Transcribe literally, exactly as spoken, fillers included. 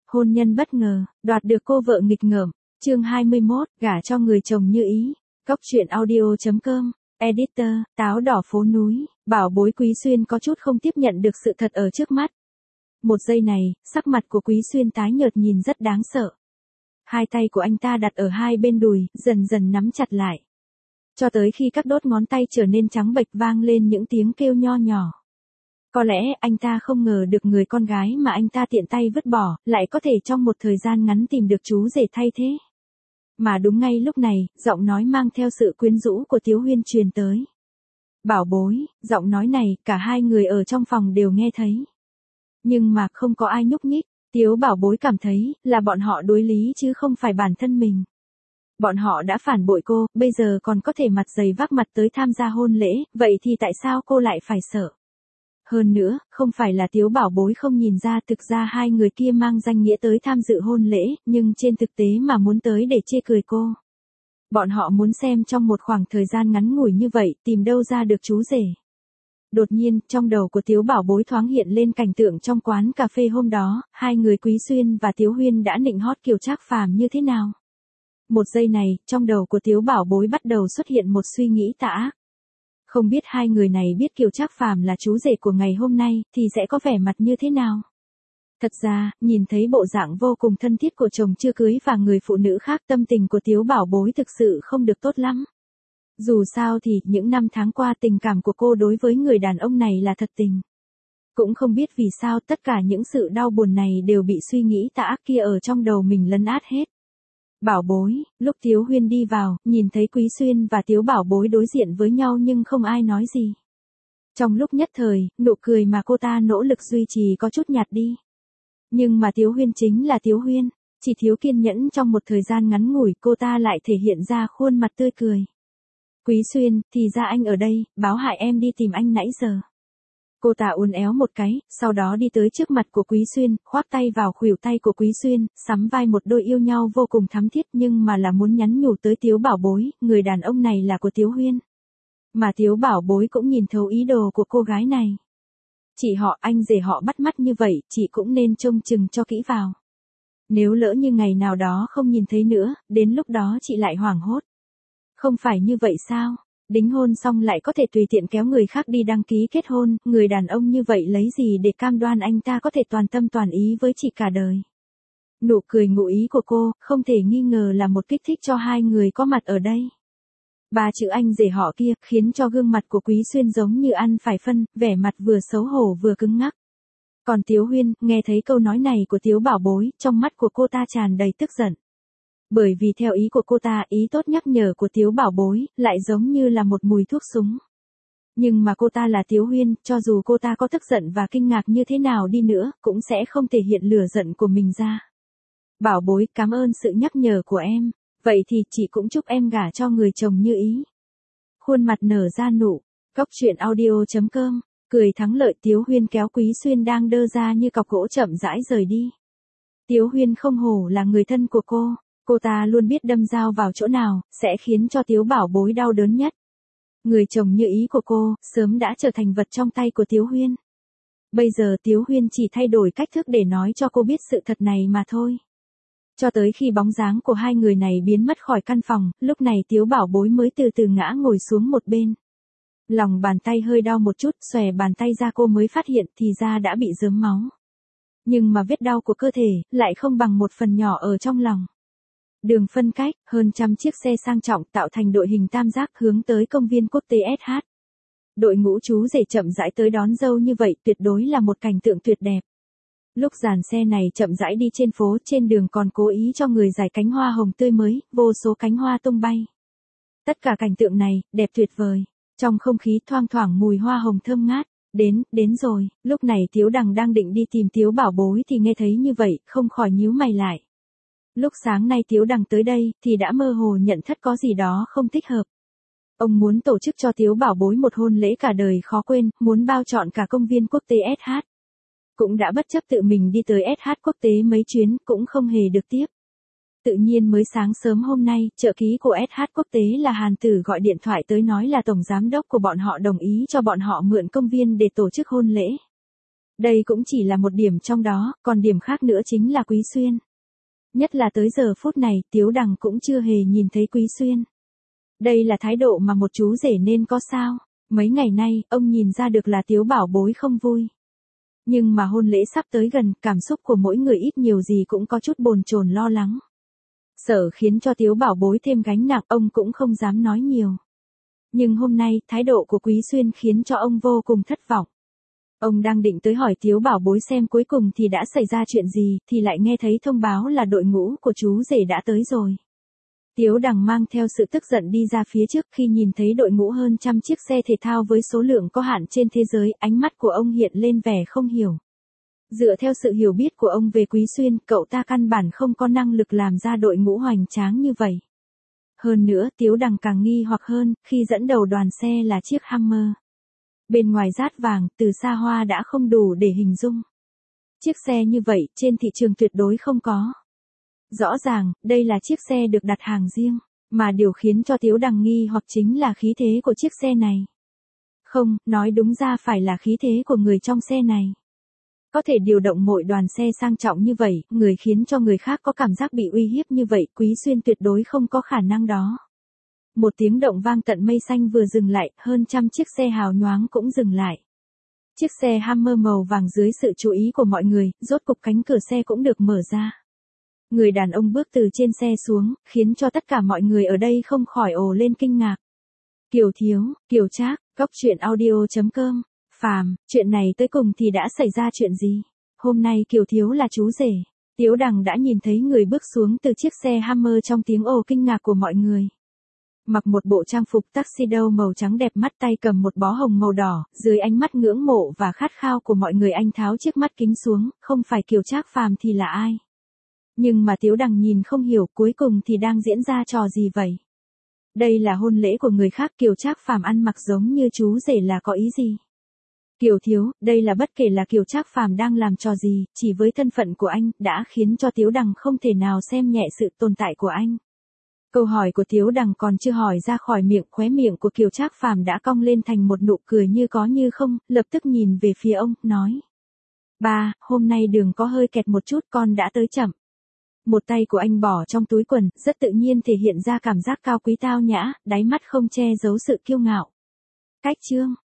Hôn nhân bất ngờ, đoạt được cô vợ nghịch ngợm. Chương hai mươi mốt, gả cho người chồng như ý. Cốc truyện audio chấm com. Editor, táo đỏ phố núi. Bảo bối Quý Xuyên có chút không tiếp nhận được sự thật ở trước mắt. Một giây này, sắc mặt của Quý Xuyên tái nhợt nhìn rất đáng sợ. Hai tay của anh ta đặt ở hai bên đùi, dần dần nắm chặt lại. Cho tới khi các đốt ngón tay trở nên trắng bệch vang lên những tiếng kêu nho nhỏ. Có lẽ anh ta không ngờ được người con gái mà anh ta tiện tay vứt bỏ, lại có thể trong một thời gian ngắn tìm được chú rể thay thế. Mà đúng ngay lúc này, giọng nói mang theo sự quyến rũ của Tiếu Huyên truyền tới. Bảo bối, giọng nói này, cả hai người ở trong phòng đều nghe thấy. Nhưng mà không có ai nhúc nhích, Tiếu bảo bối cảm thấy, là bọn họ đối lý chứ không phải bản thân mình. Bọn họ đã phản bội cô, bây giờ còn có thể mặt dày vác mặt tới tham gia hôn lễ, vậy thì tại sao cô lại phải sợ? Hơn nữa, không phải là Tiếu bảo bối không nhìn ra, thực ra hai người kia mang danh nghĩa tới tham dự hôn lễ, nhưng trên thực tế mà muốn tới để chê cười cô. Bọn họ muốn xem trong một khoảng thời gian ngắn ngủi như vậy, tìm đâu ra được chú rể. Đột nhiên, trong đầu của Tiếu bảo bối thoáng hiện lên cảnh tượng trong quán cà phê hôm đó, hai người Quý Xuyên và Tiếu Huyên đã nịnh hót Kiều Trác Phàm như thế nào. Một giây này, trong đầu của Tiếu bảo bối bắt đầu xuất hiện một suy nghĩ tà ác. Không biết hai người này biết Kiều Trác Phàm là chú rể của ngày hôm nay, thì sẽ có vẻ mặt như thế nào? Thật ra, nhìn thấy bộ dạng vô cùng thân thiết của chồng chưa cưới và người phụ nữ khác, tâm tình của Tiếu bảo bối thực sự không được tốt lắm. Dù sao thì, những năm tháng qua tình cảm của cô đối với người đàn ông này là thật tình. Cũng không biết vì sao tất cả những sự đau buồn này đều bị suy nghĩ tà ác kia ở trong đầu mình lấn át hết. Bảo bối, lúc Tiếu Huyên đi vào, nhìn thấy Quý Xuyên và Tiếu bảo bối đối diện với nhau nhưng không ai nói gì. Trong lúc nhất thời, nụ cười mà cô ta nỗ lực duy trì có chút nhạt đi. Nhưng mà Tiếu Huyên chính là Tiếu Huyên, chỉ thiếu kiên nhẫn trong một thời gian ngắn ngủi cô ta lại thể hiện ra khuôn mặt tươi cười. Quý Xuyên, thì ra anh ở đây, báo hại em đi tìm anh nãy giờ. Cô ta uốn éo một cái, sau đó đi tới trước mặt của Quý Xuyên, khoác tay vào khuỷu tay của Quý Xuyên, sắm vai một đôi yêu nhau vô cùng thắm thiết, nhưng mà là muốn nhắn nhủ tới Tiếu bảo bối, người đàn ông này là của Tiếu Huyên. Mà Tiếu bảo bối cũng nhìn thấu ý đồ của cô gái này. Chị họ, anh rể họ bắt mắt như vậy, chị cũng nên trông chừng cho kỹ vào. Nếu lỡ như ngày nào đó không nhìn thấy nữa, đến lúc đó chị lại hoảng hốt. Không phải như vậy sao? Đính hôn xong lại có thể tùy tiện kéo người khác đi đăng ký kết hôn, người đàn ông như vậy lấy gì để cam đoan anh ta có thể toàn tâm toàn ý với chị cả đời. Nụ cười ngụ ý của cô, không thể nghi ngờ là một kích thích cho hai người có mặt ở đây. Ba chữ anh rể họ kia, khiến cho gương mặt của Quý Xuyên giống như ăn phải phân, vẻ mặt vừa xấu hổ vừa cứng ngắc. Còn Tiếu Huyên, nghe thấy câu nói này của Tiếu bảo bối, trong mắt của cô ta tràn đầy tức giận. Bởi vì theo ý của cô ta, ý tốt nhắc nhở của Tiếu bảo bối, lại giống như là một mùi thuốc súng. Nhưng mà cô ta là Tiếu Huyên, cho dù cô ta có tức giận và kinh ngạc như thế nào đi nữa, cũng sẽ không thể hiện lửa giận của mình ra. Bảo bối, cảm ơn sự nhắc nhở của em, vậy thì chị cũng chúc em gả cho người chồng như ý. Khuôn mặt nở ra nụ, cốc truyện audio chấm com, cười thắng lợi Tiếu Huyên kéo Quý Xuyên đang đơ ra như cọc gỗ chậm rãi rời đi. Tiếu Huyên không hổ là người thân của cô. Cô ta luôn biết đâm dao vào chỗ nào, sẽ khiến cho Tiếu bảo bối đau đớn nhất. Người chồng như ý của cô, sớm đã trở thành vật trong tay của Tiếu Huyên. Bây giờ Tiếu Huyên chỉ thay đổi cách thức để nói cho cô biết sự thật này mà thôi. Cho tới khi bóng dáng của hai người này biến mất khỏi căn phòng, lúc này Tiếu bảo bối mới từ từ ngã ngồi xuống một bên. Lòng bàn tay hơi đau một chút, xòe bàn tay ra cô mới phát hiện thì ra đã bị rớm máu. Nhưng mà vết đau của cơ thể, lại không bằng một phần nhỏ ở trong lòng. Đường phân cách, hơn trăm chiếc xe sang trọng tạo thành đội hình tam giác hướng tới công viên quốc tế ét hát. Đội ngũ chú rể chậm rãi tới đón dâu như vậy tuyệt đối là một cảnh tượng tuyệt đẹp. Lúc dàn xe này chậm rãi đi trên phố, trên đường còn cố ý cho người giải cánh hoa hồng tươi mới, vô số cánh hoa tung bay. Tất cả cảnh tượng này, đẹp tuyệt vời. Trong không khí thoang thoảng mùi hoa hồng thơm ngát. Đến, đến rồi, lúc này Tiếu Đằng đang định đi tìm Tiếu bảo bối thì nghe thấy như vậy, không khỏi nhíu mày lại. Lúc sáng nay Tiếu Đằng tới đây, thì đã mơ hồ nhận thất có gì đó không thích hợp. Ông muốn tổ chức cho Tiếu bảo bối một hôn lễ cả đời khó quên, muốn bao trọn cả công viên quốc tế ét hát. Cũng đã bất chấp tự mình đi tới ét hát quốc tế mấy chuyến, cũng không hề được tiếp. Tự nhiên mới sáng sớm hôm nay, trợ lý của ét hát quốc tế là Hàn Tử gọi điện thoại tới nói là tổng giám đốc của bọn họ đồng ý cho bọn họ mượn công viên để tổ chức hôn lễ. Đây cũng chỉ là một điểm trong đó, còn điểm khác nữa chính là Quý Xuyên. Nhất là tới giờ phút này, Tiếu Đằng cũng chưa hề nhìn thấy Quý Xuyên. Đây là thái độ mà một chú rể nên có sao? Mấy ngày nay, ông nhìn ra được là Tiếu Bảo Bối không vui. Nhưng mà hôn lễ sắp tới gần, cảm xúc của mỗi người ít nhiều gì cũng có chút bồn chồn lo lắng. Sợ khiến cho Tiếu Bảo Bối thêm gánh nặng, ông cũng không dám nói nhiều. Nhưng hôm nay, thái độ của Quý Xuyên khiến cho ông vô cùng thất vọng. Ông đang định tới hỏi Tiếu Bảo Bối xem cuối cùng thì đã xảy ra chuyện gì, thì lại nghe thấy thông báo là đội ngũ của chú rể đã tới rồi. Tiếu Đằng mang theo sự tức giận đi ra phía trước, khi nhìn thấy đội ngũ hơn trăm chiếc xe thể thao với số lượng có hạn trên thế giới, ánh mắt của ông hiện lên vẻ không hiểu. Dựa theo sự hiểu biết của ông về Quý Xuyên, cậu ta căn bản không có năng lực làm ra đội ngũ hoành tráng như vậy. Hơn nữa, Tiếu Đằng càng nghi hoặc hơn, khi dẫn đầu đoàn xe là chiếc Hammer. Bên ngoài rát vàng, từ xa hoa đã không đủ để hình dung. Chiếc xe như vậy, trên thị trường tuyệt đối không có. Rõ ràng, đây là chiếc xe được đặt hàng riêng, mà điều khiến cho Tiếu Đằng nghi hoặc chính là khí thế của chiếc xe này. Không, nói đúng ra phải là khí thế của người trong xe này. Có thể điều động mỗi đoàn xe sang trọng như vậy, người khiến cho người khác có cảm giác bị uy hiếp như vậy, Quý Xuyên tuyệt đối không có khả năng đó. Một tiếng động vang tận mây xanh vừa dừng lại, hơn trăm chiếc xe hào nhoáng cũng dừng lại. Chiếc xe Hammer màu vàng dưới sự chú ý của mọi người, rốt cục cánh cửa xe cũng được mở ra. Người đàn ông bước từ trên xe xuống, khiến cho tất cả mọi người ở đây không khỏi ồ lên kinh ngạc. Kiều Thiếu, Kiều Trác, Cóc Truyện Audio chấm com. Phàm, chuyện này tới cùng thì đã xảy ra chuyện gì? Hôm nay Kiều Thiếu là chú rể. Tiếu Đằng đã nhìn thấy người bước xuống từ chiếc xe Hammer trong tiếng ồ kinh ngạc của mọi người. Mặc một bộ trang phục tuxedo màu trắng đẹp, mắt tay cầm một bó hồng màu đỏ, dưới ánh mắt ngưỡng mộ và khát khao của mọi người anh tháo chiếc mắt kính xuống, không phải Kiều Trác Phàm thì là ai? Nhưng mà Tiếu Đằng nhìn không hiểu, cuối cùng thì đang diễn ra trò gì vậy? Đây là hôn lễ của người khác, Kiều Trác Phàm ăn mặc giống như chú rể là có ý gì? Kiều Thiếu, đây là bất kể là Kiều Trác Phàm đang làm trò gì, chỉ với thân phận của anh, đã khiến cho Tiếu Đằng không thể nào xem nhẹ sự tồn tại của anh. Câu hỏi của Tiếu Đằng còn chưa hỏi ra khỏi miệng, khóe miệng của Kiều Trác Phàm đã cong lên thành một nụ cười như có như không, lập tức nhìn về phía ông, nói. Ba, hôm nay đường có hơi kẹt một chút, con đã tới chậm. Một tay của anh bỏ trong túi quần, rất tự nhiên thể hiện ra cảm giác cao quý tao nhã, đáy mắt không che giấu sự kiêu ngạo. Cách chương.